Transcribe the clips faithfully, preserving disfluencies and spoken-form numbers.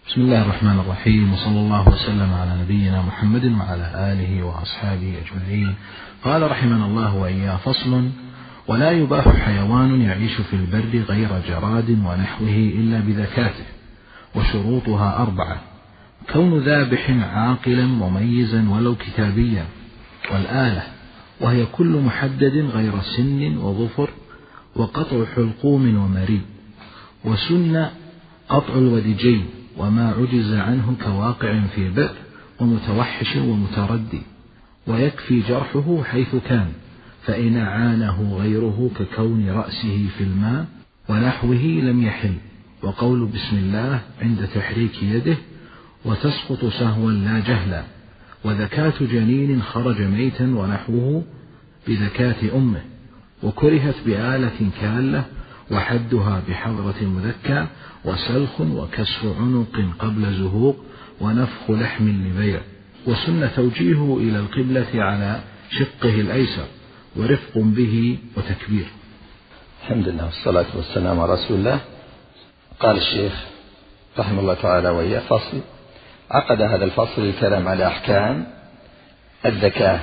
بسم الله الرحمن الرحيم، وصلى الله وسلم على نبينا محمد وعلى آله وأصحابه أجمعين. قال رحمنا الله وإياه: فصل: ولا يباح حيوان يعيش في البر غير جراد ونحوه إلا بذكاته، وشروطها أربعة: كون ذابح عاقلا مميزا ولو كتابيا، والآلة وهي كل محدد غير سن وظفر، وقطع حلقوم ومريء، وسن قطع الودجين وما عجز عنه كواقع في بئر ومتوحش ومتردي، ويكفي جرحه حيث كان، فإن عانه غيره ككون رأسه في الماء ونحوه لم يحل، وقول بسم الله عند تحريك يده، وتسقط سهوا لا جهلا، وذكاة جنين خرج ميتا ونحوه بذكاة أمه، وكرهت بآلة كالة، وحدها بحضرة المذكى، وسلخ وكسر عنق قبل زهوق، ونفخ لحم لبيع، وسن توجيهه إلى القبلة على شقه الأيسر، ورفق به وتكبير. الحمد لله والصلاة والسلام على رسول الله. قال الشيخ رحمه الله تعالى وإياه: فصل. عقد هذا الفصل الكلام على أحكام الذكاة.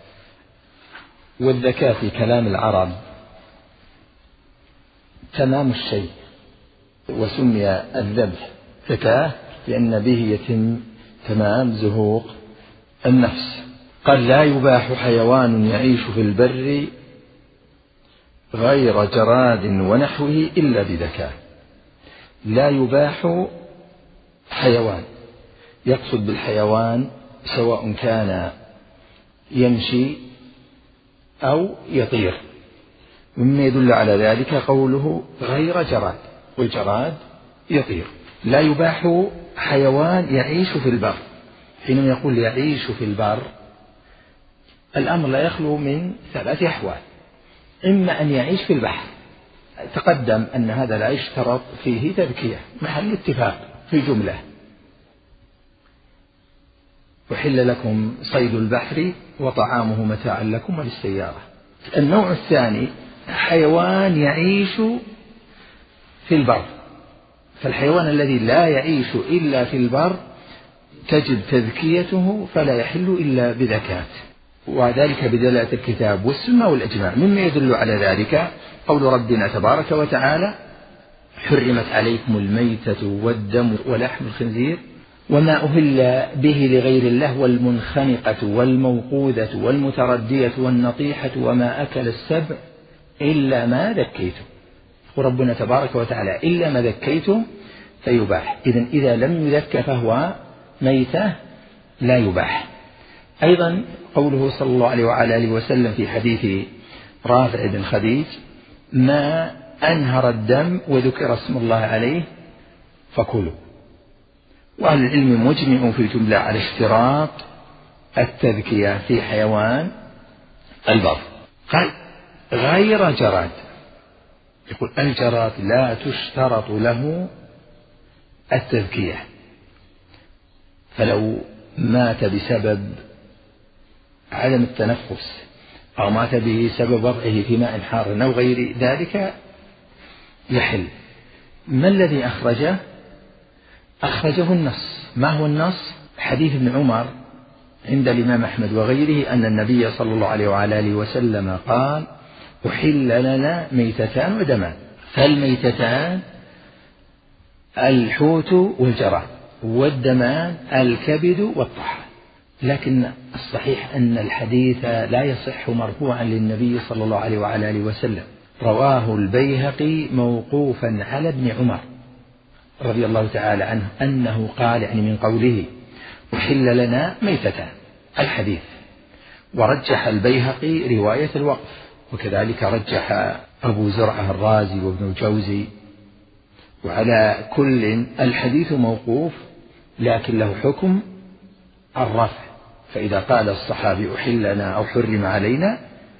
والذكاة في كلام العرب تمام الشيء، وسمي الذبح ذكاة لأن به يتم تمام زهوق النفس. قال: لا يباح حيوان يعيش في البر غير جراد ونحوه إلا بذكاة. لا يباح حيوان، يقصد بالحيوان سواء كان يمشي أو يطير، مما يدل على ذلك قوله غير جراد، والجراد يطير. لا يباح حيوان يعيش في البر. حينما يقول يعيش في البر، الأمر لا يخلو من ثلاث أحوال: إما أن يعيش في البحر، تقدم أن هذا لا يشترط فيه تذكية، محل اتفاق في جملة: وحل لكم صيد البحر وطعامه متاعا لكم وللسيارة. النوع الثاني حيوان يعيش في البر، فالحيوان الذي لا يعيش إلا في البر تجب تذكيته، فلا يحل إلا بذكاة، وذلك بدلالة الكتاب والسنة والإجماع. مما يدل على ذلك قول ربنا تبارك وتعالى: حرمت عليكم الميتة والدم ولحم الخنزير وما أهل به لغير الله والمنخنقة والموقوذة والمتردية والنطيحة وما أكل السبع إلا ما ذكيتم. وربنا تبارك وتعالى إلا ما ذكيتم فيباح. إذن إذا لم يذك فهو ميتة لا يباح. أيضا قوله صلى الله عليه وعلى آله وسلم في حديث رافع بن خديج: ما أنهر الدم وذكر اسم الله عليه فكلوا. وأهل العلم مجمع في الجملة على اشتراط التذكية في حيوان البر. قال: غير جراد. يقول الجراد لا تشترط له التذكية، فلو مات بسبب عدم التنفس أو مات بسبب وضعه في ماء حار أو غير ذلك يحل. ما الذي أخرجه؟ أخرجه النص. ما هو النص؟ حديث ابن عمر عند الإمام أحمد وغيره أن النبي صلى الله عليه وعلى آله وسلم قال: أحل لنا ميتتان ودمان. فالميتتان الحوت والجراد، والدمان الكبد والطحال. لكن الصحيح أن الحديث لا يصح مرفوعا للنبي صلى الله عليه وعلى آله وسلم. رواه البيهقي موقوفا على ابن عمر رضي الله تعالى عنه أنه قال، يعني من قوله أحل لنا ميتتان الحديث. ورجح البيهقي رواية الوقف، وكذلك رجح أبو زرعة الرازي وابن الجوزي. وعلى كل الحديث موقوف لكن له حكم الرفع، فإذا قال الصحابي أحل لنا أو حرم علينا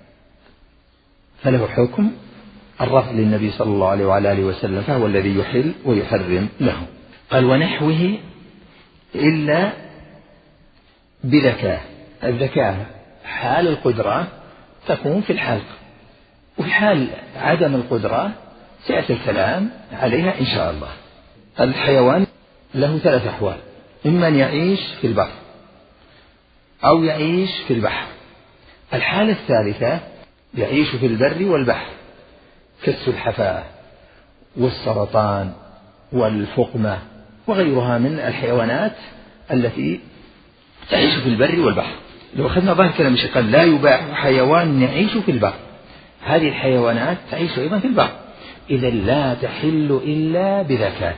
فله حكم الرفع للنبي صلى الله عليه وعلى آله وسلم، فهو الذي يحل ويحرم له. قال: ونحوه إلا بذكاة. الذكاة حال القدرة تكون في الحلق، وفي حال عدم القدرة سيأتي الكلام عليها إن شاء الله. الحيوان له ثلاث أحوال: إما أن يعيش في البر أو يعيش في البحر. الحالة الثالثة يعيش في البر والبحر كالسلحفاة والسرطان والفقمة وغيرها من الحيوانات التي تعيش في البر والبحر. لو أخذنا ظاهر كلام الشيخ قال لا يباح حيوان يعيش في البر، هذه الحيوانات تعيش أيضا في البر، إذا لا تحل إلا بذكاة.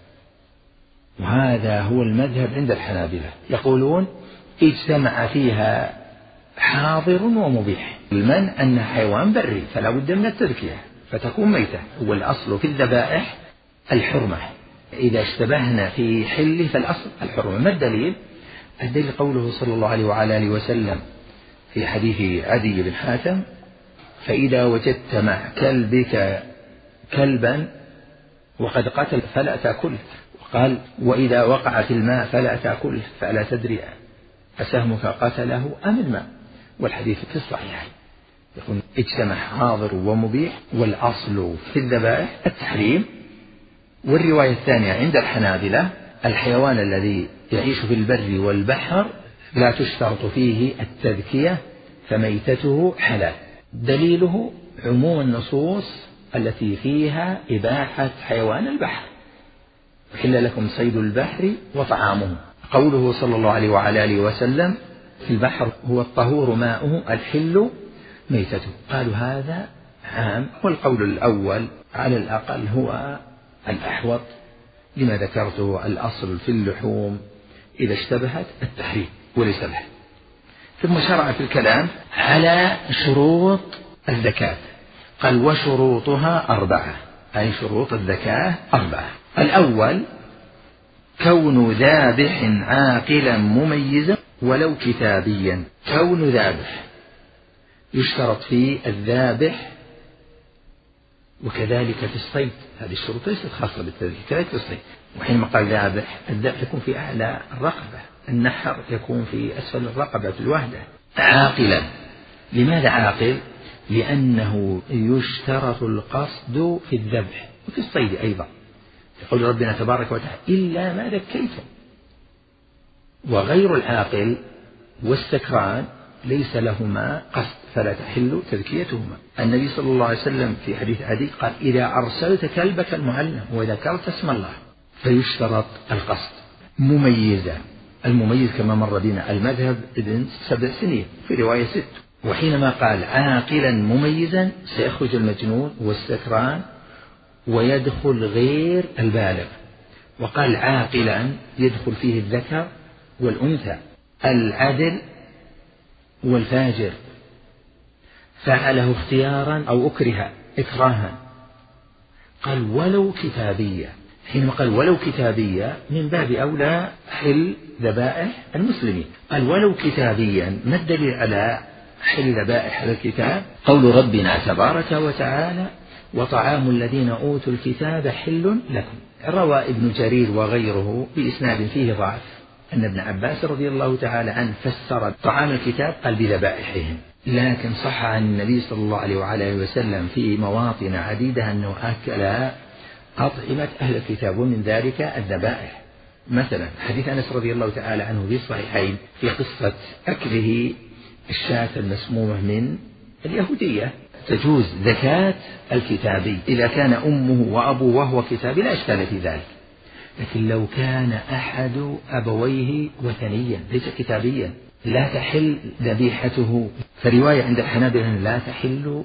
وهذا هو المذهب عند الحنابلة، يقولون اجتمع فيها حاضر ومبيح. المن أن حيوان بري فلا بد من التذكية فتكون ميتة، والأصل في الذبائح الحرمة، إذا اشتبهنا في حله فالأصل الحرمة. ما الدليل؟ الدليل قوله صلى الله عليه وعلى آله وسلم في حديث عدي بن حاتم: فإذا وجدت مع كلبك كلبا وقد قتل فلا تأكله. وقال: وإذا وقع في الماء فلا تأكله فلا تدري أسهمك قتله أم الماء. والحديث في الصحيح. يقول اجتمع حاضر ومبيح، والأصل في الذبائح التحريم. والرواية الثانية عند الحنابلة: الحيوان الذي يعيش في البر والبحر لا تشترط فيه التذكية فميتته حلال. دليله عموم النصوص التي فيها إباحة حيوان البحر: أحل لكم صيد البحر وطعامه. قوله صلى الله عليه وعلى آله وسلم: في البحر هو الطهور ماؤه الحل ميتته. قالوا هذا عام، والقول الأول على الأقل هو الأحوط لما ذكرته، الأصل في اللحوم إذا اشتبهت التحريم وليس به. ثم شرع في الكلام على شروط الزكاة، قال: وشروطها أربعة، أي شروط الزكاة أربعة. الأول كون ذابح عاقلا مميزا ولو كتابيا. كون ذابح يشترط فيه الذابح، وكذلك في الصيد، هذه الشروط ليست خاصة بالتذكية، كذلك في الصيد. وحينما قال ذابح، الذبح يكون في أعلى الرقبة، النحر يكون في أسفل الرقبة في الوهدة. عاقلا، لماذا عاقل؟ لأنه يشترط القصد في الذبح وفي الصيد أيضا. يقول ربنا تبارك وتعالى: إلا ما ذكيتم. وغير العاقل والسكران ليس لهما قصد فلا تحل تذكيتهما. النبي صلى الله عليه وسلم في حديث عدي قال: إذا أرسلت كلبك المعلم وذكرت اسم الله فيشترط القصد. مميزا، المميز كما مر بنا المذهب ابن سبع سنين، في رواية ست. وحينما قال عاقلا مميزا سيخرج المجنون والسكران ويدخل غير البالغ. وقال عاقلا يدخل فيه الذكر والأنثى، العدل والفاجر، فعله اختيارا أو أكره إكراها. قال ولو كتابية، حينما قال ولو كتابية من باب أولى حل ذبائح المسلمين. قال ولو كتابيا، ما الدليل على حل ذبائح الكتاب؟ قول ربنا تبارك وتعالى: وطعام الذين أوتوا الكتاب حل لكم. روى ابن جرير وغيره بإسناد فيه ضعف أن ابن عباس رضي الله تعالى عنه فسر طعام الكتاب قال بذبائحهم، لكن صح عن النبي صلى الله عليه وعلى آله وسلم في مواطن عديدة أنه أكل أطعمة أهل الكتاب، ومن ذلك الذبائح. مثلا حديث أنس رضي الله تعالى عنه في الصحيحين في قصة أكله الشاة المسمومة من اليهودية. تجوز زكاة الكتابي إذا كان أمه وأبوه وهو كتابي لا إشكال في ذلك، لكن لو كان أحد أبويه وثنيا ليس كتابيا لا تحل ذبيحته. فرواية عند الحنابلة لا تحل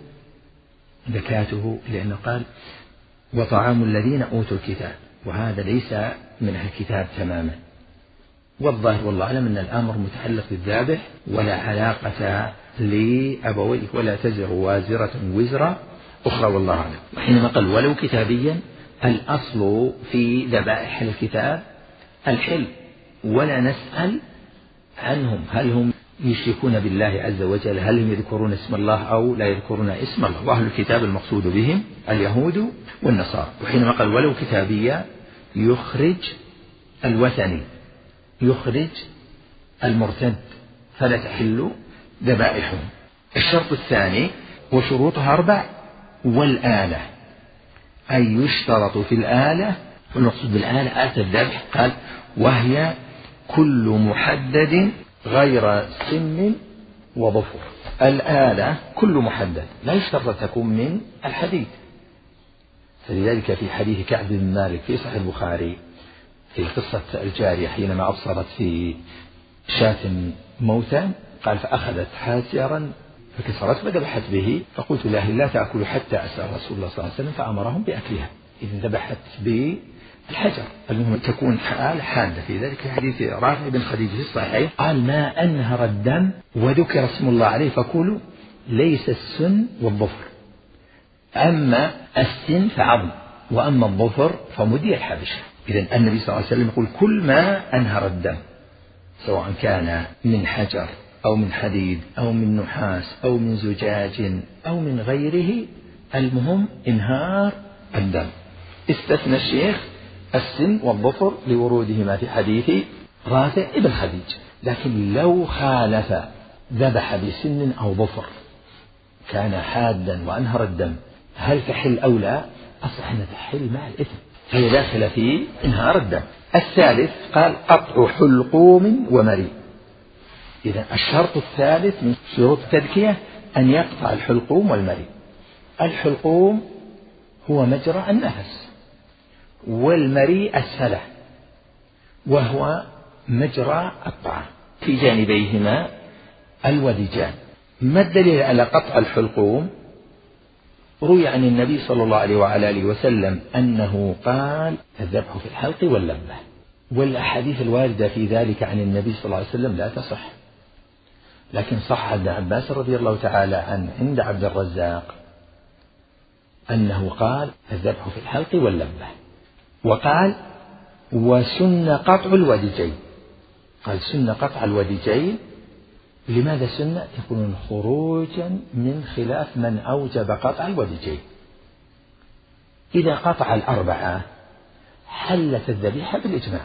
زكاته، لأنه قال وطعام الذين أوتوا الكتاب، وهذا ليس من الكتاب تماما. والظاهر والله أعلم أن الأمر متعلق بالذابح ولا علاقة لأبويه، ولا تزر وازرة وزر أخرى والله أعلم. وحينما قال ولو كتابيا، الأصل في ذبائح الكتاب الحل، ولا نسأل عنهم هل هم يشركون بالله عز وجل، هل هم يذكرون اسم الله أو لا يذكرون اسم الله. وأهل الكتاب المقصود بهم اليهود والنصارى. وحينما قال ولو كتابية يخرج الوثني، يخرج المرتد، فلا تحل ذبائحهم. الشرط الثاني وشروطها أربع: والآلة، أي يشترط في الآلة والمقصود بالآلة آلة الذبح قال وهي كل محدد غير سن وظفر. الآلة كل محدد لا يشترط تكون من الحديد، فلذلك في حديث كعب بن مالك في صحيح البخاري في قصة الجارية حينما أبصرت في شاة موتا قال فأخذت حاسرا فكسرت فذبحت به، فقلت لها لا تأكل حتى أسأل رسول الله صلى الله عليه وسلم فأمرهم بأكلها. إذن ذبحت بالحجر. المهم تكون آلة حادة. في ذلك حديث رافع بن خديج في الصحيح قال ما أنهر الدم وذكر اسم الله عليه فكلوا ليس السن والظفر، أما السن فعظم وأما الظفر فمدي الحبشة. إذن النبي صلى الله عليه وسلم يقول كل ما أنهر الدم سواء كان من حجر أو من حديد أو من نحاس أو من زجاج أو من غيره، المهم إنهار الدم. استثنى الشيخ السن والظفر لورودهما في حديث رافع بن خديج، لكن لو خالف ذبح بسن أو ظفر كان حادا وأنهر الدم هل تحل أو لا؟ أصح أن تحل مع الإثم، فهي داخلة في إنهار الدم. الثالث قال قطع حلقوم ومريء. إذا الشرط الثالث من شروط التذكية أن يقطع الحلقوم والمريء. الحلقوم هو مجرى النفس، والمريء أسفله وهو مجرى الطعام، في جانبيهما الودجان. ما الدليل على قطع الحلقوم؟ روي عن النبي صلى الله عليه وعلى آله وسلم أنه قال الذبح في الحلق واللبة، والأحاديث الواردة في ذلك عن النبي صلى الله عليه وسلم لا تصح، لكن صح عن ابن عباس رضي الله تعالى عنه عند عبد الرزاق أنه قال الذبح في الحلق واللبة. وقال وسن قطع الودجين، قال سن قطع الودجين. لماذا سن؟ يكون خروجا من خلاف من أوجب قطع الودجين. إذا قطع الأربعة حلت الذبيحة بالإجماع،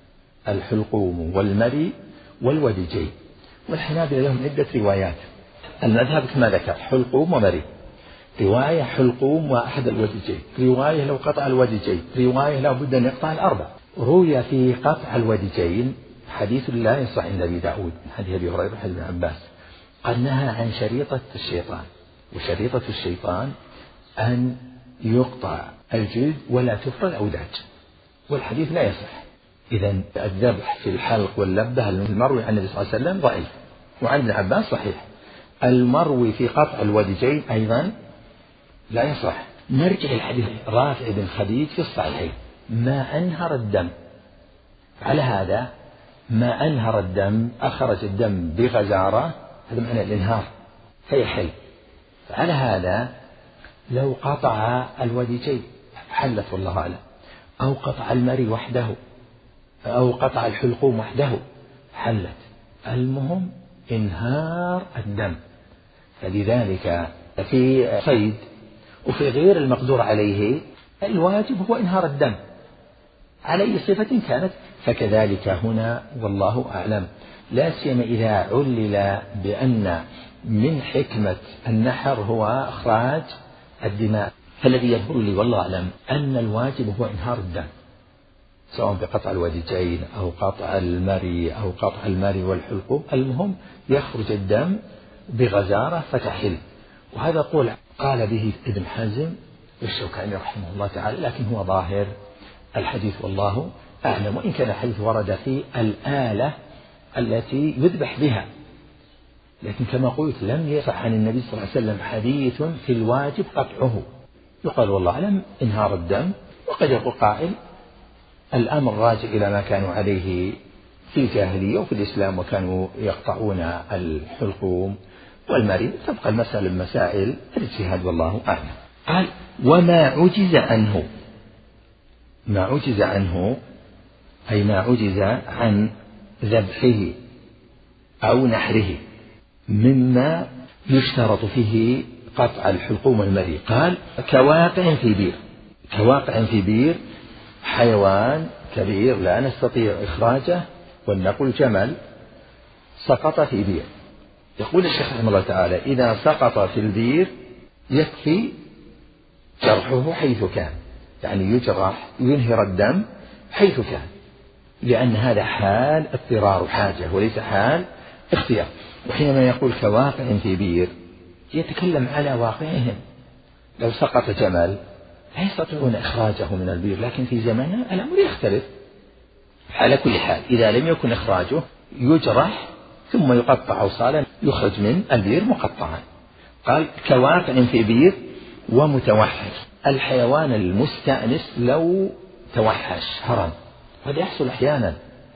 الحلقوم والمري والودجين. والحنابلة لهم عدة روايات، المذهب كما ذكر حلقوم ومري، رواية حلقوم وأحد الودجين، رواية لو قطع الودجين، رواية لو بد أن يقطع الأربع. روي في قطع الودجين حديث لا يصح عند أبي داود حديث أبي هريرة حديث ابن عباس قد نهى عن شريطة الشيطان، وشريطة الشيطان أن يقطع الجلد ولا تفر الأوداج، والحديث لا يصح. إذا الذبح في الحلق واللبة المروي عن النبي صلى الله عليه وسلم ضعيف، وعن ابن عباس صحيح. المروي في قطع الودجين أيضا لا يصح. نرجع الحديث رافع بن خديج في الصحيحين ما أنهر الدم. على هذا ما أنهر الدم أخرج الدم بغزارة، هذا معنى الإنهار فيحل. على هذا لو قطع الودجين حلت والله أعلم، أو قطع المري وحده أو قطع الحلقوم وحده حلت، المهم إنهار الدم. فلذلك في صيد وفي غير المقدور عليه الواجب هو إنهار الدم على أي صفة كانت، فكذلك هنا والله أعلم. لا سيما إذا علل بأن من حكمة النحر هو إخراج الدماء، فالذي يظهر لي والله أعلم أن الواجب هو إنهار الدم، سواء بقطع الودجين أو قطع المري أو قطع المري والحلقوم، المهم يخرج الدم بغزارة فتحل. وهذا قول قال به ابن حزم والشوكاني رحمه الله تعالى، لكن هو ظاهر الحديث والله أعلم، وإن كان الحديث ورد في الآلة التي يذبح بها، لكن كما قلت لم يصح عن النبي صلى الله عليه وسلم حديث في الواجب قطعه. يقال والله أعلم إنهار الدم، وقد يقول قائل الأمر راجع إلى ما كانوا عليه في الجاهلية وفي الإسلام، وكانوا يقطعون الحلقوم والمري، تبقى المسألة المسائل الاجتهاد والله أعلم. قال وما عجز عنه، ما عجز عنه أي ما عجز عن ذبحه أو نحره مما يشترط فيه قطع الحلقوم والمري. قال كواقع في بير، كواقع في بير حيوان كبير لا نستطيع إخراجه، ولنقل جمل سقط في بير. يقول الشيخ رحمه الله تعالى إذا سقط في البير يكفي جرحه حيث كان، يعني يجرح ينهر الدم حيث كان، لأن هذا حال اضطرار وحاجة وليس حال اختيار. وحينما يقول كواقع في بير يتكلم على واقعهم. لو سقط جمل لا يستطيعون إخراجه من البير، لكن في زماننا الأمر يختلف. على كل حال إذا لم يكن إخراجه يجرح ثم يقطع أوصالا يخرج من البير مقطعا. قال كواقع في بير ومتوحش. الحيوان المستأنس لو توحش هرم، هذا يحصل أحيانا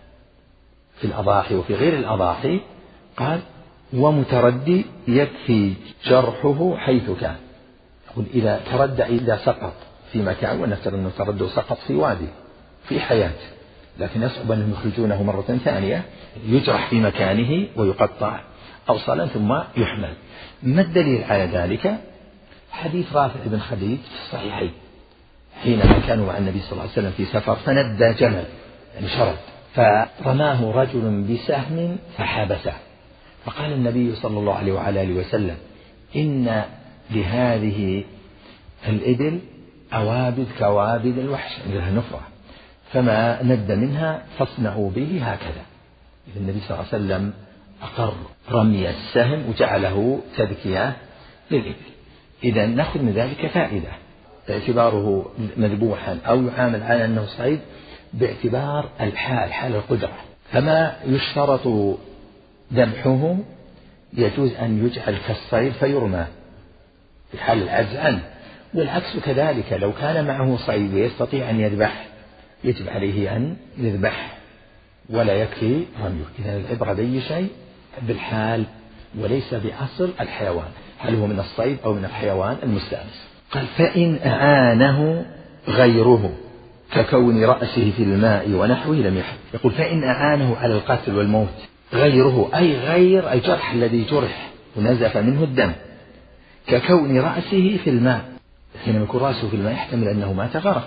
في الأضاحي وفي غير الأضاحي. قال ومتردي يكفي جرحه حيث كان. يقول إذا تردى إذا سقط في مكان، ونفترض أنه تردى سقط في وادي في حياة، لكن يصعب أنهم يخرجونه مرة ثانية، يجرح في مكانه ويقطع أوصالا ثم يحمل. ما الدليل على ذلك؟ حديث رافع بن خديج في الصحيحين حينما كانوا مع النبي صلى الله عليه وسلم في سفر فندى جمل يعني شرد، فرماه رجل بسهم فحبسه، فقال النبي صلى الله عليه وعلى آله وسلم إن لهذه الإبل أوابد كوابد الوحش عندها نفرة، فما ند منها فاصنعوا به هكذا. النبي صلى الله عليه وسلم أقر رمي السهم وجعله تذكية للإبل. إذا نأخذ من ذلك فائدة باعتباره مذبوحا أو يعامل على أنه صيد باعتبار الحال حال القدرة، فما يشترط ذبحه يجوز أن يجعل كالصيد فيرمى في حال العجز عنه، والعكس كذلك. لو كان معه صيد ويستطيع أن يذبح يجب عليه أن يذبح ولا يكفي رميه. إذا العبرة بأي شيء بالحال وليس بأصل الحيوان، هل هو من الصيد أو من الحيوان المستأنس. قال فإن أعانه غيره ككون رأسه في الماء ونحوه لم يحل. يقول فإن أعانه على القتل والموت غيره، أي غير الجرح الذي جرح ونزف منه الدم، ككون رأسه في الماء، حينما يكون رأسه في الماء يحتمل أنه مات غرق،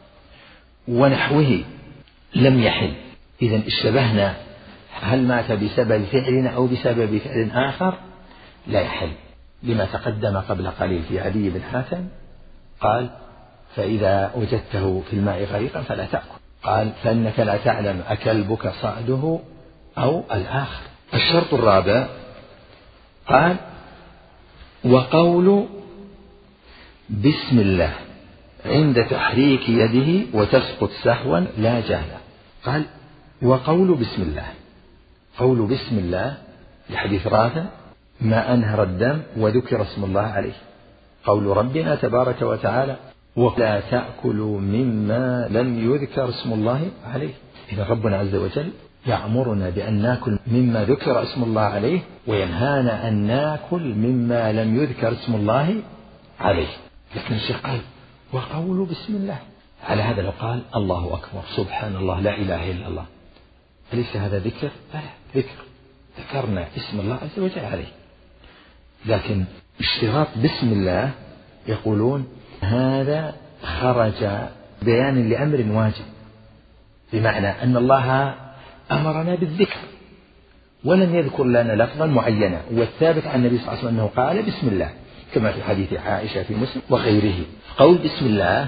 ونحوه لم يحل. إذا اشتبهنا هل مات بسبب فعلنا أو بسبب فعل آخر لا يحل، لما تقدم قبل قليل في عدي بن حاتم قال فإذا وجدته في الماء غريقا فلا تأكل. قال فإنك لا تعلم أكلبك صعده أو الآخر. الشرط الرابع قال وقول بسم الله عند تحريك يده وتسقط سهوا لا جهلا. قال وقول بسم الله، قول بسم الله لحديث رافع ما أنهر الدم وذكر اسم الله عليه، قول ربنا تبارك وتعالى ولا تأكلوا مما لم يذكر اسم الله عليه. إذا ربنا عز وجل يأمرنا بأن نأكل مما ذكر اسم الله عليه وينهانا أن نأكل مما لم يذكر اسم الله عليه، لكن الشيخ قال وقول بسم الله. على هذا لو قال الله أكبر سبحان الله لا إله إلا الله، أليس هذا ذكر؟ لا ذكر، ذكرنا اسم الله عز وجل عليه. لكن اشتراط بسم الله يقولون هذا خرج بيان لأمر واجب، بمعنى أن الله أمرنا بالذكر ولم يذكر لنا لفظا معينا، والثابت عن النبي صلى الله عليه وسلم أنه قال بسم الله كما في حديث عائشة في مسلم وغيره. قول بسم الله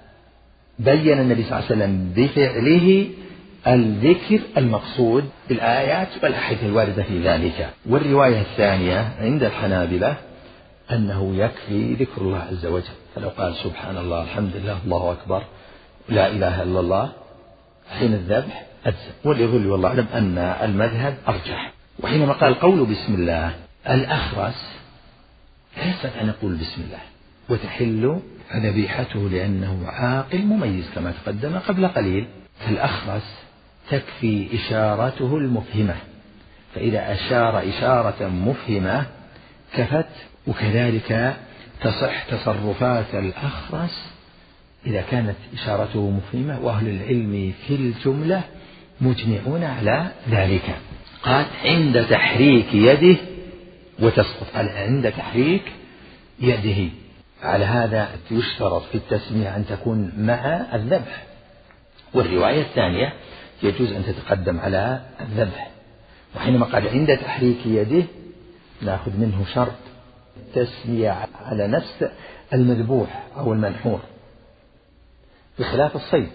بين النبي صلى الله عليه وسلم بفعله الذكر المقصود بالآيات والأحاديث الواردة في ذلك. والرواية الثانية عند الحنابلة أنه يكفي ذكر الله عز وجل، فلو قال سبحان الله الحمد لله الله أكبر لا إله إلا الله حين الذبح أجزاء. واليظل والله أعلم أن المذهب أرجح. وحينما قال قول بسم الله الأخرس لا يستطيع أن يقول بسم الله وتحل ذبيحته لأنه عاقل مميز كما تقدم قبل قليل. الأخرس تكفي إشارته المفهمة، فإذا أشار إشارة مفهمة كفت. وكذلك تصح تصرفات الأخرس إذا كانت إشارته مفهمة، وأهل العلم في الجملة مجمعون على ذلك. قال عند تحريك يده وتسقط، قال عند تحريك يده. على هذا يشترط في التسمية أن تكون مع الذبح، والرواية الثانية يجوز أن تتقدم على الذبح. وحينما قال عند تحريك يده نأخذ منه شرط التسمية على نفس المذبوح أو المنحور، بخلاف الصيد.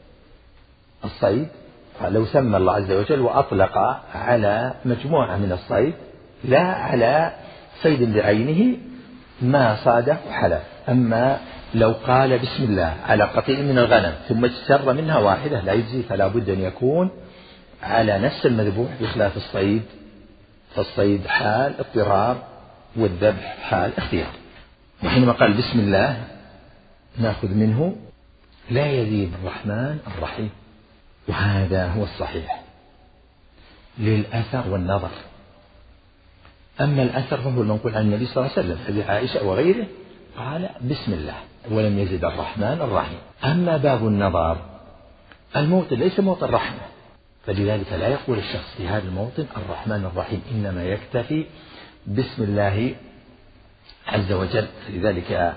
الصيد لو سمى الله عز وجل وأطلق على مجموعة من الصيد لا على صيد بعينه ما صاده حلال. أما لو قال بسم الله على قطيع من الغنم ثم اجتر منها واحدة لا يجزي، فلا بد أن يكون على نفس المذبوح، بخلاف الصيد فالصيد حال اضطرار والذبح حال اختيار. وحينما قال بسم الله نأخذ منه لا يزيد الرحمن الرحيم، وهذا هو الصحيح للأثر والنظر. أما الأثر فهو المنقول عن النبي صلى الله عليه وسلم، حديث عائشة وغيره قال بسم الله ولم يزد الرحمن الرحيم. أما باب النظر الموطن ليس موطن رحمة، فلذلك لا يقول الشخص في هذا الموطن الرحمن الرحيم، إنما يكتفي بسم الله عز وجل. لذلك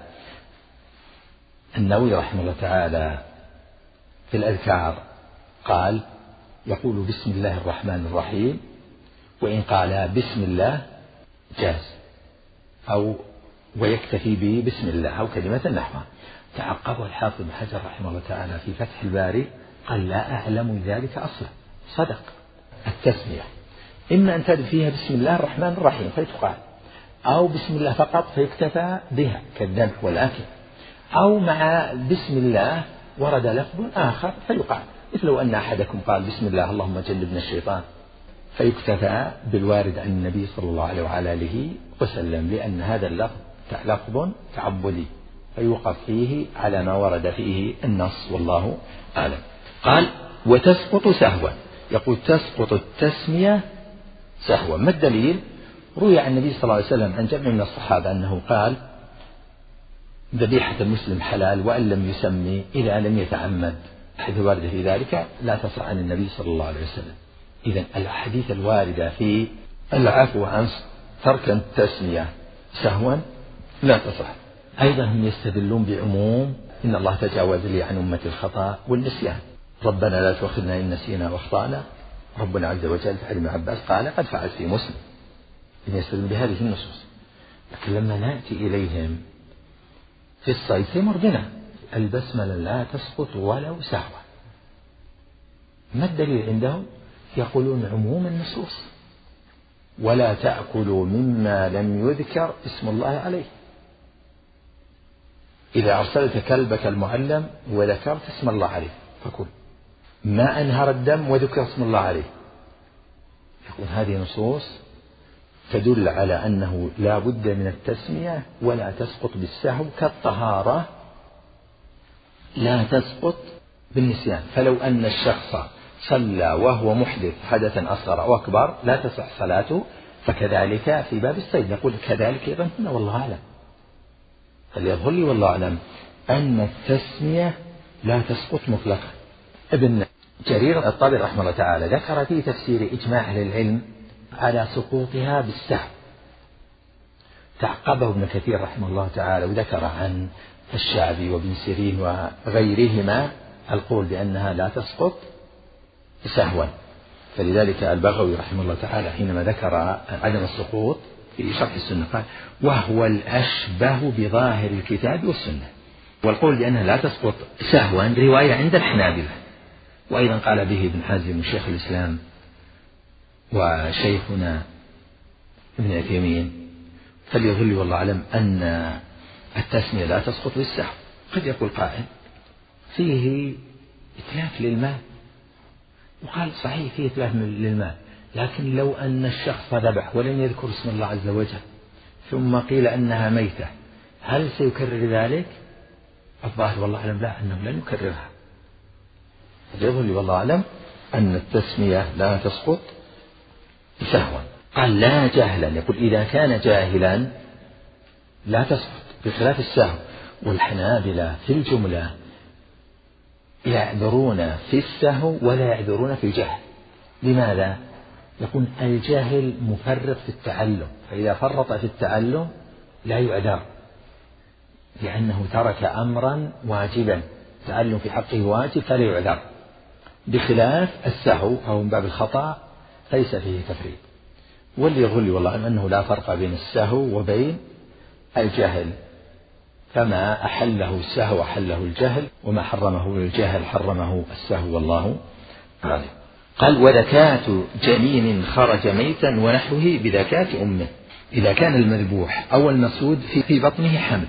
النووي رحمه الله تعالى في الأذكار قال يقول بسم الله الرحمن الرحيم، وإن قال بسم الله جاز، أو ويكتفي به بسم الله أو كلمة نحوها. تعقبه الحافظ بن حجر رحمه الله تعالى في فتح الباري قال لا أعلم ذلك أصلا. صدق. التسمية إما أن تدل فيها بسم الله الرحمن الرحيم فيتقال، أو بسم الله فقط فيكتفى بها كالذبح والأكل، أو مع بسم الله ورد لفظ آخر فيقال، مثل لو أن أحدكم قال بسم الله اللهم جنبنا الشيطان فيكتفى بالوارد عن النبي صلى الله عليه وعلى آله وسلم، لأن هذا اللفظ لفظ تعبدي فيوقف فيه على ما ورد فيه النص، والله أعلم. قال وتسقط سهوا، يقول تسقط التسمية سهوا. ما الدليل؟ روي عن النبي صلى الله عليه وسلم عن جمع من الصحابة أنه قال ذبيحة المسلم حلال وأن لم يسمي إذا لم يتعمد، حيث ورد في ذلك لا تصح عن النبي صلى الله عليه وسلم. إذن الأحاديث الواردة في العفو عن ترك التسمية سهوا لا تصح. أيضا هم يستدلون بعموم إن الله تجاوز لي عن أمة الخطأ والنسيان، ربنا لا تؤاخذنا إن نسينا واخطأنا. ربنا عز وجل في ابن عباس قال قد فعلت في مسلم، إن يستدلون بهذه النصوص. لكن لما نأتي إليهم في الصيد سيمر بنا البسملة لا تسقط ولو سهوا. ما الدليل عندهم؟ يقولون عموم النصوص، ولا تأكلوا مما لم يذكر اسم الله عليه. إذا أرسلت كلبك المعلم وذكرت اسم الله عليه فكل، ما أنهر الدم وذكر اسم الله عليه. يقول هذه نصوص تدل على أنه لا بد من التسمية ولا تسقط بالسهو، كالطهارة لا تسقط بالنسيان. فلو أن الشخص صلى وهو محدث حدثا أصغر أو أكبر لا تصح صلاته، فكذلك في باب الصيد نقول كذلك أيضا هنا، والله أعلم. فليظهر لي والله أعلم أن التسمية لا تسقط مطلقا. ابن جرير الطبري رحمه الله تعالى ذكر في تفسير إجماع أهل العلم على سقوطها بالسهو. تعقبه ابن كثير رحمه الله تعالى وذكر عن الشعبي وابن سيرين وغيرهما القول بأنها لا تسقط سهوا. فلذلك البغوي رحمه الله تعالى حينما ذكر عدم السقوط في شرح السنة قال وهو الأشبه بظاهر الكتاب والسنة. والقول بأنها لا تسقط سهوا رواية عند الحنابلة، وأيضا قال به ابن حزم وشيخ الإسلام وشيخنا ابن عثيمين. فليظل والله أعلم أن التسمية لا تسقط بالسهو. قد يقول قائل فيه إتلاف للمال، وقال صحيح فيه إتلاف للمال، لكن لو أن الشخص ذبح ولم يذكر اسم الله عز وجل ثم قيل أنها ميتة هل سيكرر ذلك؟ الظاهر والله أعلم لا، أنه لن يكررها. فليظل والله أعلم أن التسمية لا تسقط سهوا. قال لا جهلا، يقول إذا كان جاهلا لا تسقط بخلاف السهو. والحنابلة في الجملة يعذرون في السهو ولا يعذرون في الجهل. لماذا؟ يكون الجاهل مفرط في التعلم، فإذا فرط في التعلم لا يعذر لأنه ترك أمرا واجبا، التعلم في حقه واجب فلا يعذر، بخلاف السهو أو من باب الخطأ ليس فيه تفريط. واللي يظل والله أنه لا فرق بين السهو وبين الجهل، فما أحله السهو أحله الجهل، وما حرمه الجهل حرمه السهو، والله أعلم. قال وذكاة جنين خرج ميتا ونحوه بذكاة أمه، إذا كان المذبوح أو المقصود في بطنه حمل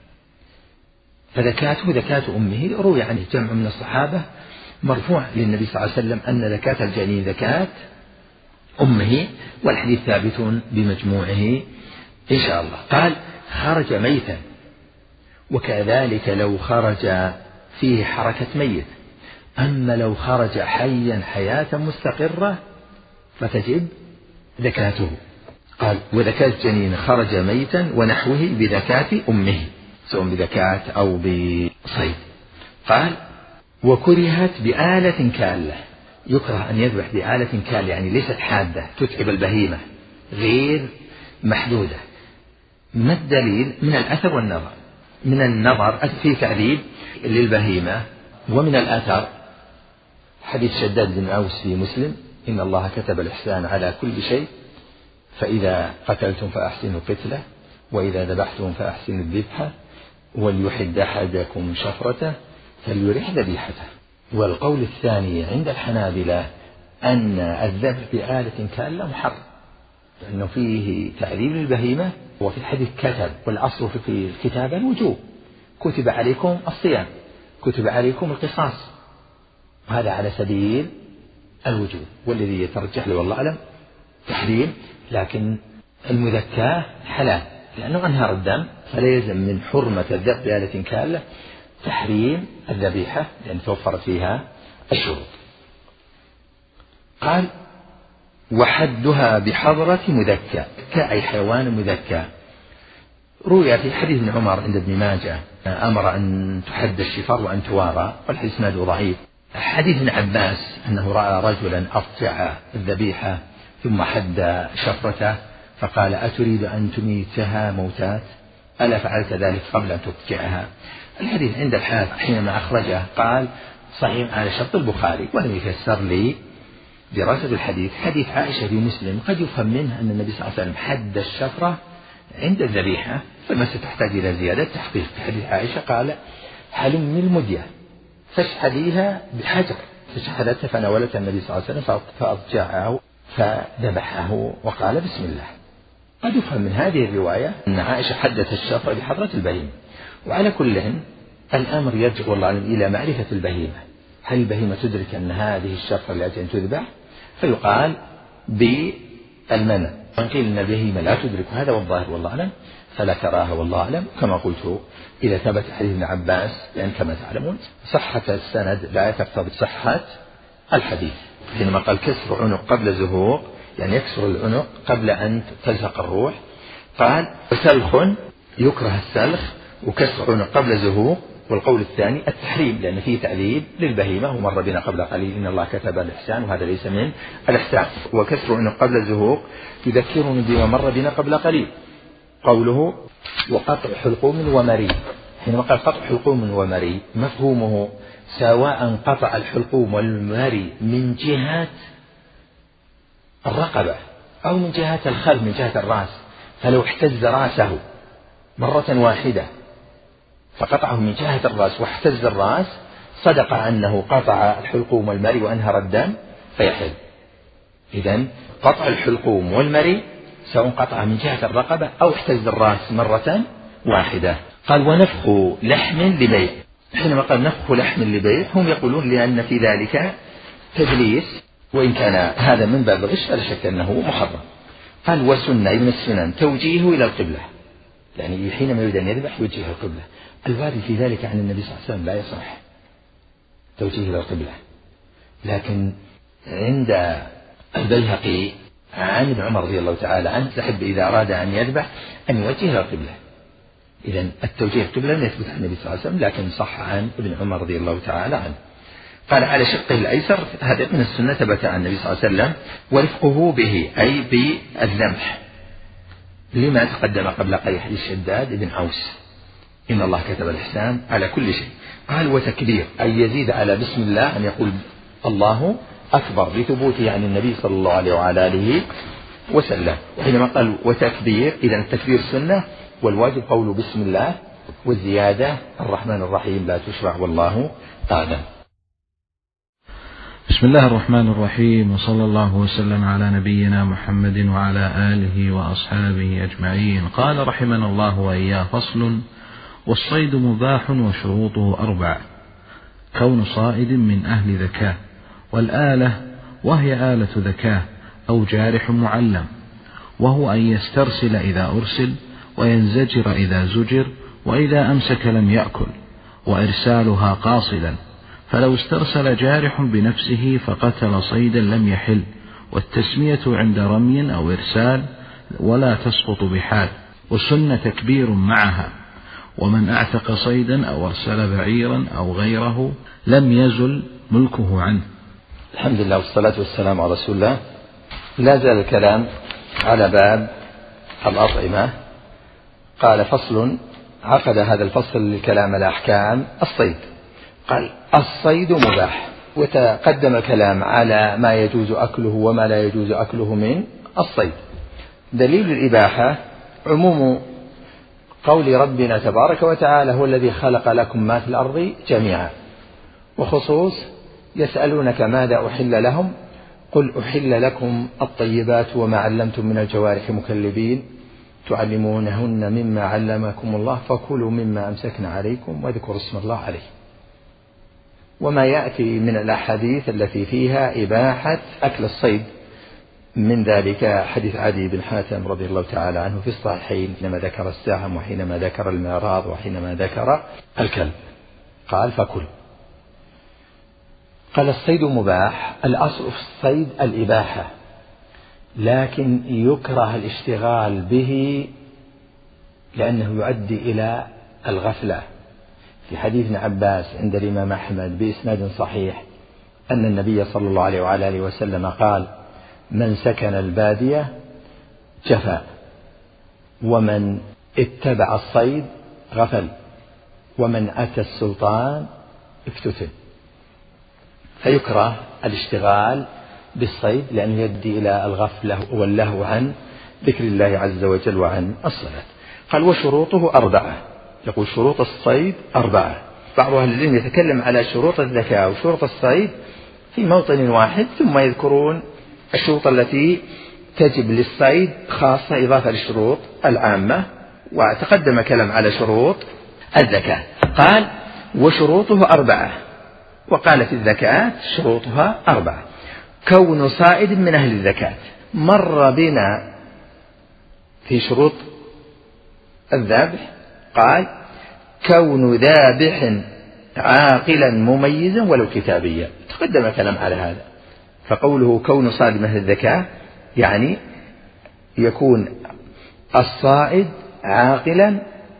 فذكاته ذكاة أمه. روي عنه جمع من الصحابة مرفوع للنبي صلى الله عليه وسلم أن ذكاة الجنين ذكاة أمه، والحديث ثابت بمجموعه إن شاء الله. قال خرج ميتا، وكذلك لو خرج فيه حركة ميت، أما لو خرج حيا حياة مستقرة فتجب ذكاته. قال وذكاة الجنين خرج ميتا ونحوه بذكاة أمه، سواء بذكاة أو بصيد. قال وكرهت بآلة كالة، يكره أن يذبح بآلة كالة يعني ليست حادة تتعب البهيمة غير محدودة. ما الدليل؟ من الأثر والنظر. من النظر في تعذيب للبهيمة، ومن الأثر حديث شداد بن أوس في مسلم إن الله كتب الإحسان على كل شيء، فإذا قتلتم فأحسنوا القتلة، وإذا ذبحتم فأحسنوا الذبحة، وليحد أحدكم شفرته فليرح ذبيحته. والقول الثاني عند الحنابلة أن الذبح بآلة كالة محرم، لأنه فيه تعذيب للبهيمة، وفي الحديث كتب، والأصل في الكتابة الوجوب، كتب عليكم الصيام، كتب عليكم القصاص، وهذا على سبيل الوجوب. والذي يترجح له والله أعلم تحريم، لكن المذكاة حلال لأنه أنهر الدم، فلا يلزم من حرمة الذبح بآلة كالة تحريم الذبيحة لأن توفرت فيها الشروط. قال وحدها بحضرة مذكى، كأي حيوان مذكى. روي في حديث ابن عمر عند ابن ماجه أمر أن تحد الشفر وأن توارى، والحديث اسناده ضعيف. حديث ابن عباس أنه رأى رجلا أضجع الذبيحة ثم حد شفرته فقال أتريد أن تميتها موتات؟ ألا فعلت ذلك قبل أن تضجعها؟ الحديث عند الحافظ حينما أخرجه قال صحيح على شرط البخاري، ولم يفسر لي دراسة الحديث. حديث عائشة في مسلم قد يفهم منه أن النبي صلى الله عليه وسلم حد الشفرة عند الذبيحة، فالمسألة تحتاج إلى زيادة تحقيق. في حديث عائشة قال حلم المدية فاشحذيها بحجر، فشحذتها فناولتها النبي صلى الله عليه وسلم فأضجعه فذبحه وقال بسم الله. قد يفهم من هذه الرواية أن عائشة حدت الشفرة بحضرة البهيمة. وعلى كلهم الأمر يرجع والله إلى معرفة البهيمة، هل البهيمة تدرك أن هذه الشفرة التي أن تذبح؟ فيقال بالمنع. وإن قيل أن البهيمة لا تدرك هذا والظاهر والله أعلم فلا كراهة والله أعلم. كما قلت إذا ثبت حديث ابن عباس، لأن كما تعلمون صحة السند لا تقتضي صحة الحديث. حينما قال كسر عنق قبل زهوق يعني يكسر العنق قبل أن تلصق الروح. قال سلخ يكره السلخ وكسر عنق قبل زهوق. والقول الثاني التحريم لأن فيه تعذيب للبهيمة، ومر بنا قبل قليل إن الله كتب الإحسان وهذا ليس من الإحسان. وكسر عنق قبل الزهوق يذكرني بما مر بنا قبل قليل قوله وقطع حلقوم ومري. حينما قال قطع حلقوم ومري مفهومه سواء قطع الحلقوم والمري من جهة الرقبة أو من جهة الخلف من جهة الرأس، فلو احتز رأسه مرة واحدة فقطعه من جهة الرأس واحتز الرأس صدق أنه قطع الحلقوم والمري وأنهر الدم فيحل. إذن قطع الحلقوم والمري سواء قطع من جهة الرقبة أو احتز الرأس مرة واحدة. قال ونفخ لحم لبيع. حينما قال نفخ لحم لبيع هم يقولون لأن في ذلك تدليس، وإن كان هذا من باب الغش فلا شك أنه محرم. قال وسنة ابن السنن توجيهه إلى القبلة، يعني حينما يريد أن يذبح يوجه القبلة. الوارد في ذلك عن النبي صلى الله عليه وسلم لا يصح توجيه إلى القبلة، لكن عند البيهقي عن ابن عمر رضي الله تعالى عنه استحب إذا أراد أن يذبح أن يوجه إلى القبلة. إذن التوجيه القبلة لم يثبت عن النبي صلى الله عليه وسلم، لكن صح عن ابن عمر رضي الله تعالى عنه. قال على شقه الأيسر هذا من السنة ثبت عن النبي صلى الله عليه وسلم، ورفقه به أي بالذبح لما تقدم قبل قليل حديث شداد بن أوس إن الله كتب الإحسان على كل شيء. قال وتكبير أي يزيد على بسم الله أن يقول الله أكبر لثبوته عن النبي صلى الله عليه وعلى آله وسلم. وحينما قال وتكبير إذن التكبير سنة والواجب قوله بسم الله والزيادة الرحمن الرحيم لا تشرع، والله أعلم. بسم الله الرحمن الرحيم، وصلى الله وسلم على نبينا محمد وعلى آله وأصحابه أجمعين. قال رحمنا الله وإياه: فصل: والصيد مباح وشروطه أربعة: كون صائد من أهل ذكاء، والآلة وهي آلة ذكاء أو جارح معلم، وهو أن يسترسل إذا أرسل، وينزجر إذا زجر، وإذا أمسك لم يأكل، وإرسالها قاصدا، فلو استرسل جارح بنفسه فقتل صيدا لم يحل، والتسمية عند رمي أو إرسال ولا تسقط بحال، وسن تكبير معها. ومن أعتق صيدا أو أرسل بعيرا أو غيره لم يزل ملكه عنه. الحمد لله والصلاة والسلام على رسول الله. لا زال الكلام على باب الأطعمة. قال: فصل. عقد هذا الفصل للكلام على أحكام الصيد. قال: الصيد مباح، وتقدم كلام على ما يجوز أكله وما لا يجوز أكله من الصيد. دليل الإباحة عموم قول ربنا تبارك وتعالى: هو الذي خلق لكم ما في الأرض جميعا، وخصوص يسألونك ماذا أحل لهم، قل أحل لكم الطيبات وما علمتم من الجوارح مكلبين تعلمونهن مما علمكم الله فكلوا مما أمسكن عليكم واذكروا اسم الله عليه. وما يأتي من الأحاديث التي فيها إباحة أكل الصيد، من ذلك حديث عدي بن حاتم رضي الله تعالى عنه في الصحيحين، حينما ذكر السهم وحينما ذكر المعراض وحينما ذكر الكلب، قال: فكل. قال: الصيد مباح. الأصل في الصيد الإباحة، لكن يكره الاشتغال به لأنه يؤدي إلى الغفلة. في حديث ابن عباس عند الإمام أحمد بإسناد صحيح أن النبي صلى الله عليه وعلى آله وسلم قال: من سكن البادية جفا، ومن اتبع الصيد غفل، ومن أتى السلطان افتتن. فيكره الاشتغال بالصيد لأنه يؤدي إلى الغفلة واللهو عن ذكر الله عز وجل وعن الصلاة. قال: وشروطه أربعة. يقول: شروط الصيد أربعة. بعض أهل العلم يتكلم على شروط الذكاء وشروط الصيد في موطن واحد، ثم يذكرون الشروط التي تجب للصيد خاصة إضافة للشروط العامة، وتقدم كلام على شروط الذكاء. قال: وشروطه أربعة. وقال في الذكاء شروطها أربعة: كون صائد من أهل الذكاء. مر بنا في شروط الذبح قال: كون ذابح عاقلا مميزا ولو كتابيا. تقدم كلام على هذا. فقوله كون صائد من أهل الذكاء يعني يكون الصائد عاقلا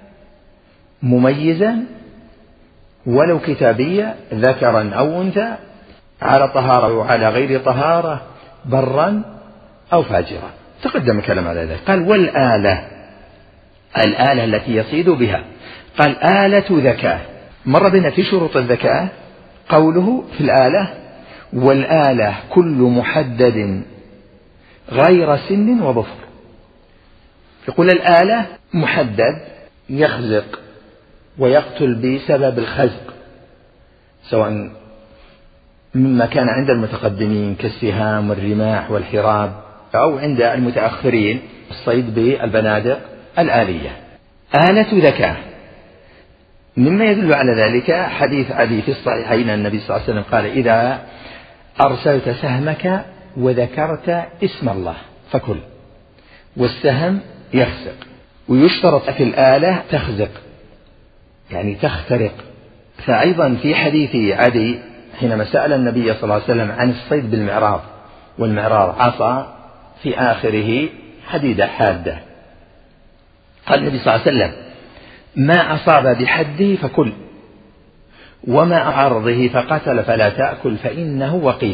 مميزا ولو كتابيا، ذكرا أو أنثى، على طهارة وعلى غير طهارة، برا أو فاجرا. تقدم كلام على ذلك. قال: والآلة. الآلة التي يصيد بها. قال: آلة ذكاء. مر بنا في شروط الذكاء قوله في الآلة: والآلة كل محدد غير سن وظفر. يقول: الآلة محدد يخزق ويقتل بسبب الخزق، سواء مما كان عند المتقدمين كالسهام والرماح والحراب، أو عند المتأخرين الصيد بالبنادق الآلية. آلة ذكاء. مما يدل على ذلك حديث عدي في الصحيحين النبي صلى الله عليه وسلم قال: إذا أرسلت سهمك وذكرت اسم الله فكل. والسهم يخزق، ويشترط في الآلة تخزق يعني تخترق. فأيضا في حديث عدي حينما سأل النبي صلى الله عليه وسلم عن الصيد بالمعراض، والمعراض عصا في آخره حديدة حادة، قال النبي صلى الله عليه وسلم: ما أصاب بحده فكل، وما عرضه فقتل فلا تأكل فإنه وقيف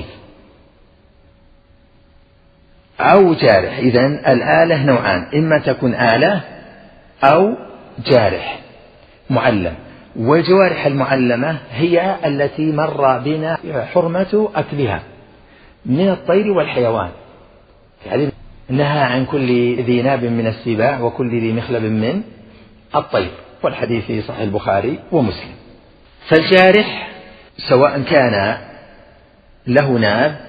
أو جارح. إذن الآلة نوعان: إما تكون آلة أو جارح معلم. والجوارح المعلمة هي التي مر بنا حرمة أكلها من الطير والحيوان. يعني نهى عن كل ذي ناب من السباع وكل ذي مخلب من الطير. والحديث في صحيح البخاري ومسلم. فالجارح سواء كان له ناب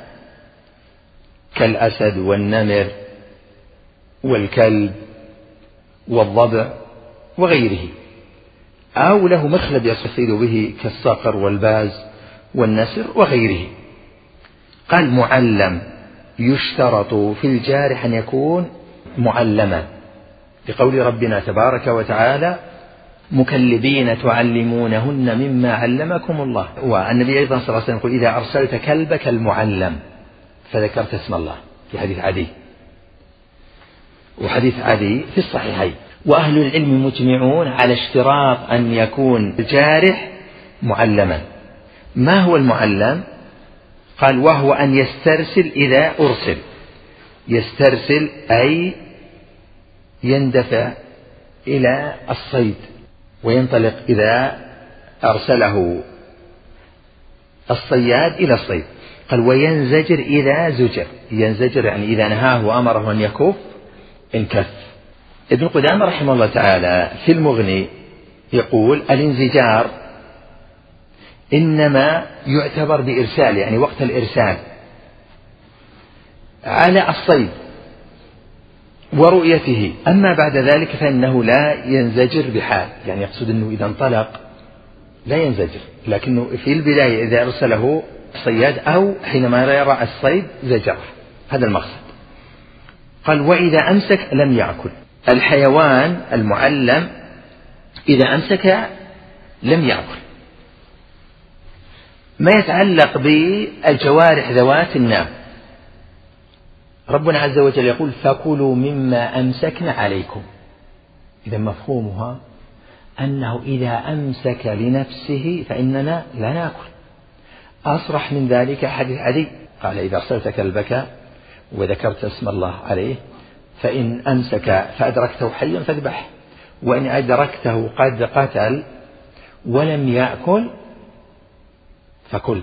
كالأسد والنمر والكلب والضبع وغيره، أو له مخلب يصطيد به كالصقر والباز والنسر وغيره. قال معلم، يشترط في الجارح أن يكون معلما، لقول ربنا تبارك وتعالى مكلبين تعلمونهن مما علمكم الله. والنبي أيضا صلى الله عليه وسلم يقول إذا أرسلت كلبك المعلم، فذكرت اسم الله في حديث عدي، وحديث عدي في الصحيحين. وأهل العلم مجمعون على اشتراط أن يكون الجارح معلما. ما هو المعلم؟ قال وهو أن يسترسل إذا أرسل. يسترسل أي يندفع إلى الصيد وينطلق إذا أرسله الصياد إلى الصيد. قال وينزجر إذا زجر. ينزجر يعني إذا نهاه وأمره أن يكف انكف. ابن قدامة رحمه الله تعالى في المغني يقول الانزجار إنما يعتبر بإرسال، يعني وقت الإرسال على الصيد ورؤيته، أما بعد ذلك فإنه لا ينزجر بحال، يعني يقصد أنه إذا انطلق لا ينزجر، لكنه في البداية إذا أرسله الصياد أو حينما يرى الصيد زجره، هذا المقصد. قال وإذا أمسك لم يأكل. الحيوان المعلم إذا أمسك لم يأكل. ما يتعلق بالجوارح ذوات الناب، ربنا عز وجل يقول فكلوا مما أمسكنا عليكم. إذا مفهومها أنه إذا أمسك لنفسه فإننا لا نأكل. أصرح من ذلك حديث عدي قال إذا أرسلت كلبك وذكرت اسم الله عليه فإن أمسك فأدركته حيا فاذبحه، وإن أدركته قد قتل ولم يأكل فكل،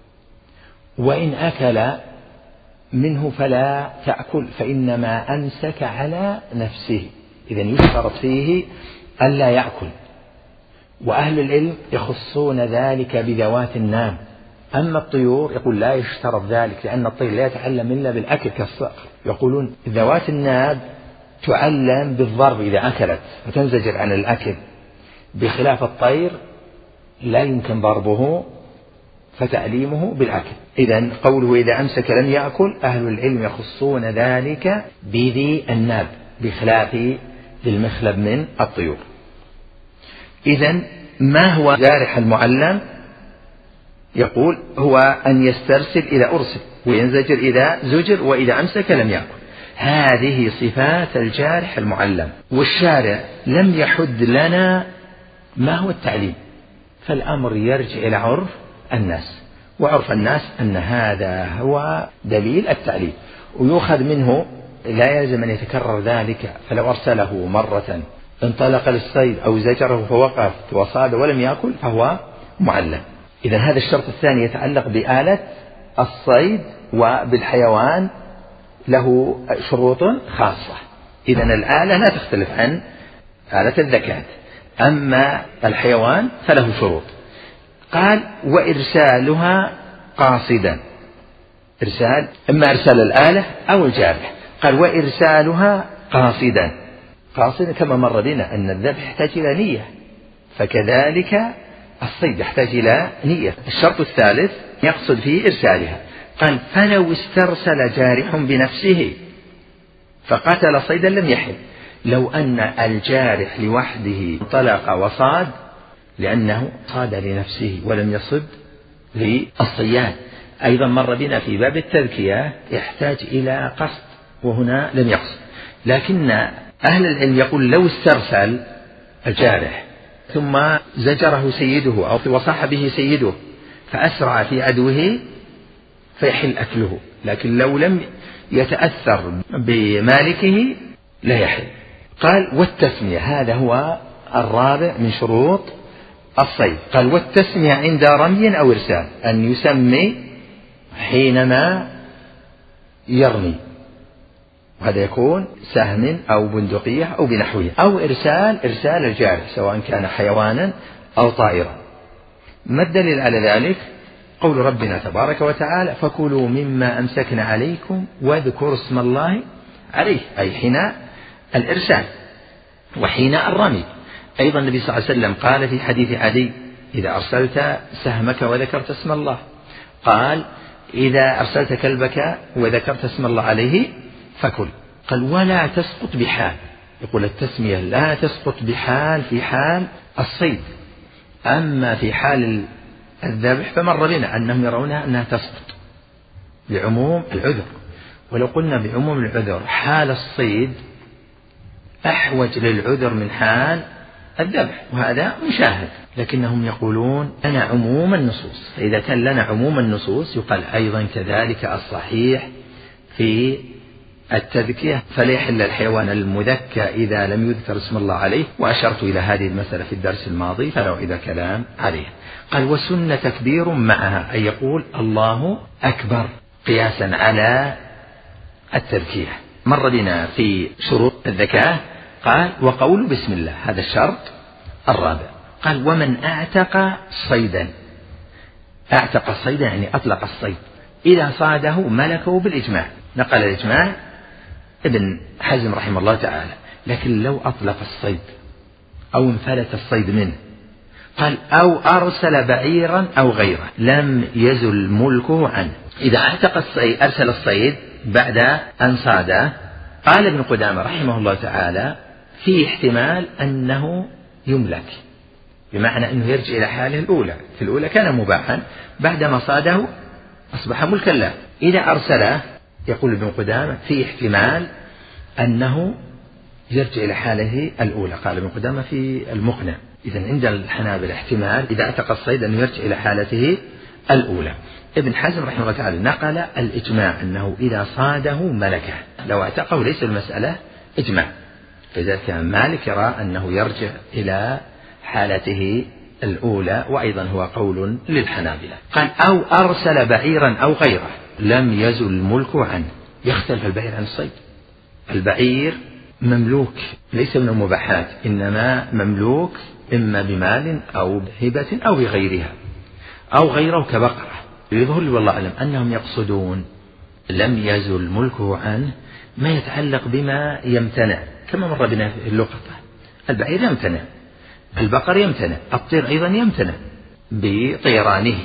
وإن أكل منه فلا تأكل فإنما أمسك على نفسه. إذن يشترط فيه ألا يأكل. وأهل العلم يخصون ذلك بذوات الناب. أما الطيور يقول لا يشترط ذلك، لأن الطير لا يتعلم إلا بالأكل كالصقر. يقولون ذوات الناب تعلم بالضرب إذا أكلت فتنزجر عن الأكل، بخلاف الطير لا يمكن ضربه فتعليمه بالأكل. إذن قوله إذا أمسك لم يأكل، أهل العلم يخصون ذلك بذي الناب بخلاف ذي المخلب من الطيور. إذن ما هو جارح المعلم؟ يقول هو أن يسترسل إذا أرسل وينزجر إذا زجر وإذا أمسك لم يأكل. هذه صفات الجارح المعلم. والشارع لم يحد لنا ما هو التعليم، فالأمر يرجع إلى عرف الناس، وعرف الناس أن هذا هو دليل التعليم، ويؤخذ منه لا يلزم أن يتكرر ذلك. فلو أرسله مرة انطلق للصيد أو زجره فوقف وصاد ولم يأكل فهو معلم. إذن هذا الشرط الثاني يتعلق بآلة الصيد وبالحيوان، له شروط خاصة. إذن الآلة لا تختلف عن آلة الذكاة، أما الحيوان فله شروط. قال وإرسالها قاصدا. إرسال إما إرسال الآلة أو الجارح. قال وإرسالها قاصدا. قاصدا كما مر بنا أن الذبح يحتاج إلى نية، فكذلك الصيد يحتاج إلى نية. الشرط الثالث يقصد فيه إرسالها. قال فلو استرسل جارح بنفسه فقتل صيدا لم يحل. لو أن الجارح لوحده انطلق وصاد لأنه صاد لنفسه ولم يصد للصياد. أيضا مر بنا في باب التذكية يحتاج إلى قصد، وهنا لم يقصد. لكن أهل العلم يقول لو استرسل الجارح ثم زجره سيده أو وصاح به سيده فأسرع في عدوه فيحل أكله، لكن لو لم يتأثر بمالكه لا يحل. قال والتسمية، هذا هو الرابع من شروط الصيد. قال والتسمية عند رمي أو إرسال، أن يسمي حينما يرمي، هذا يكون سهم أو بندقية أو بنحوها، أو إرسال إرسال الجارح سواء كان حيوانا أو طائرا. ما الدليل على ذلك؟ قول ربنا تبارك وتعالى: فكلوا مما أمسكنا عليكم واذكروا اسم الله عليه، أي حين الإرسال وحين الرمي. أيضا النبي صلى الله عليه وسلم قال في حديث عدي: إذا أرسلت سهمك وذكرت اسم الله، قال: إذا أرسلت كلبك وذكرت اسم الله عليه فكل. قال: ولا تسقط بحال. يقول التسمية لا تسقط بحال في حال الصيد، أما في حال الذبح فمر بنا أنهم يرونها أنها تسقط بعموم العذر. ولو قلنا بعموم العذر حال الصيد أحوج للعذر من حال الذبح، وهذا مشاهد، لكنهم يقولون لنا عموم النصوص، فإذا كان لنا عموم النصوص يقال أيضا كذلك الصحيح في التذكية، فلا يحل الحيوان المذكى إذا لم يذكر اسم الله عليه. وأشرت إلى هذه المسألة في الدرس الماضي فلو إذا كلام عليها. قال: وسنة تكبير معها، أي يقول الله أكبر قياسا على التذكية. مر بنا في شروط الذكاة، قال: وقول بسم الله، هذا الشرط الرابع. قال: ومن أعتق صيدا، أعتق الصيد يعني أطلق الصيد، إذا صاده ملكه بالإجماع. نقل الإجماع ابن حزم رحمه الله تعالى. لكن لو أطلق الصيد أو انفلت الصيد منه، قال: أو أرسل بعيرا أو غيره لم يزل ملكه عنه. إذا اعتق الصيد أرسل الصيد بعد أن صاده، قال ابن قدامة رحمه الله تعالى: في احتمال أنه يملك، بمعنى أنه يرجع إلى حاله الأولى. في الأولى كان مباحا، بعدما صاده أصبح ملكا له. إذا أرسله، يقول ابن قدامة، في احتمال أنه يرجع إلى حاله الأولى. قال ابن قدامة في المقنع: إذن عند الحنابلة احتمال إذا اعتق الصيد أنه يرجع إلى حالته الأولى. ابن حزم رحمه الله تعالى نقل الإجماع أنه إذا صاده ملكه، لو اعتقه ليس المسألة إجماع. فإذا كان مالك يرى أنه يرجع إلى حالته الأولى، وأيضا هو قول للحنابلة. قال: أو أرسل بعيرا أو غيره لم يزل الملك عنه. يختلف البعير عن الصيد. البعير مملوك ليس من المباحات، إنما مملوك إما بمال أو بهبة أو بغيرها أو غيره كبقرة. يظهر لي والله أعلم أنهم يقصدون لم يزل ملكه عنه ما يتعلق بما يمتنع، كما مر بنا في اللقطة. البعير يمتنع، البقر يمتنع، الطير أيضا يمتنع بطيرانه،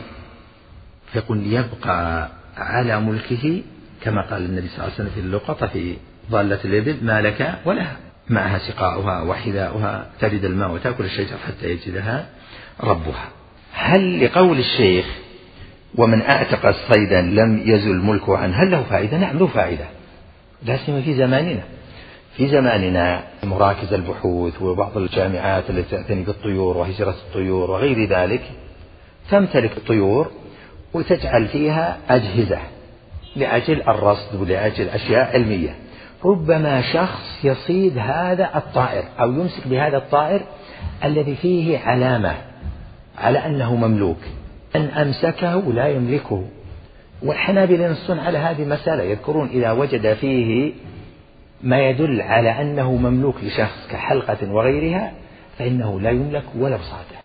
فيقول يبقى على ملكه كما قال النبي صلى الله عليه وسلم في اللقطة في ضالة الإبل: ما لك ولها، معها سقاؤها وحذاؤها، ترد الماء وتأكل الشجر حتى يجدها ربها. هل لقول الشيخ ومن أعتق صيدا لم يزل ملكه عنه هل له فائدة؟ نعم له فائدة، لا سيما في زماننا. في زماننا مراكز البحوث وبعض الجامعات التي تعتني بالطيور وهجرة الطيور وغير ذلك تمتلك الطيور وتجعل فيها أجهزة لأجل الرصد ولأجل أشياء علمية. ربما شخص يصيد هذا الطائر أو يمسك بهذا الطائر الذي فيه علامة على أنه مملوك، أن أمسكه لا يملكه. والحنابلة ينصون على هذه المسألة، يذكرون إذا وجد فيه ما يدل على أنه مملوك لشخص كحلقة وغيرها فإنه لا يملك ولو صاده.